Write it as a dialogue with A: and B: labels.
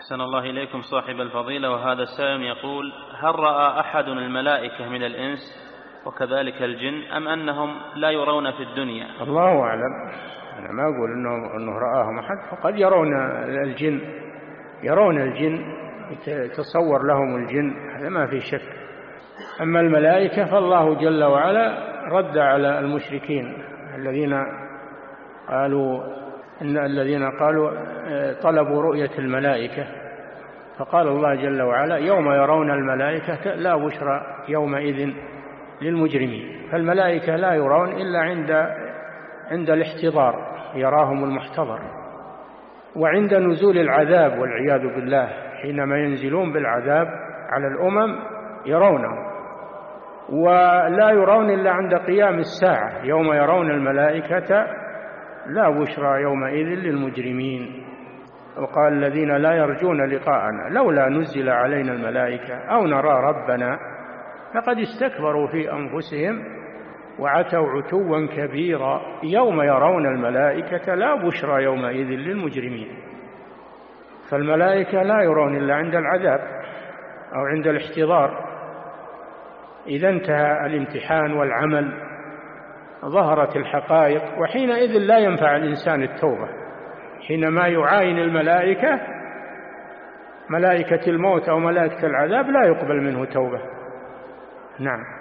A: أحسن الله إليكم صاحب الفضيلة. وهذا السائل يقول: هل رأى أحد الملائكة من الإنس وكذلك الجن أم أنهم لا يرون في الدنيا؟
B: الله أعلم، أنا ما أقول أنه رآهم أحد، فقد يرون الجن يتصور لهم الجن، هذا ما في شك. أما الملائكة فالله جل وعلا رد على المشركين الذين قالوا طلبوا رؤية الملائكة، فقال الله جل وعلا: يوم يرون الملائكة لا بشرى يومئذ للمجرمين. فالملائكة لا يرون إلا عند الاحتضار، يراهم المحتضر، وعند نزول العذاب والعياذ بالله، حينما ينزلون بالعذاب على الأمم يرونه. ولا يرون إلا عند قيام الساعة، يوم يرون الملائكة لا بشرى يومئذ للمجرمين. وقال الذين لا يرجون لقاءنا لولا نزل علينا الملائكة أو نرى ربنا لقد استكبروا في أنفسهم وعتوا عتوا كبيرا يوم يرون الملائكة لا بشرى يومئذ للمجرمين. فالملائكة لا يرون إلا عند العذاب أو عند الاحتضار. إذا انتهى الامتحان والعمل ظهرت الحقائق، وحينئذ لا ينفع الإنسان التوبة. حينما يعاين الملائكة، ملائكة الموت أو ملائكة العذاب، لا يقبل منه توبة. نعم.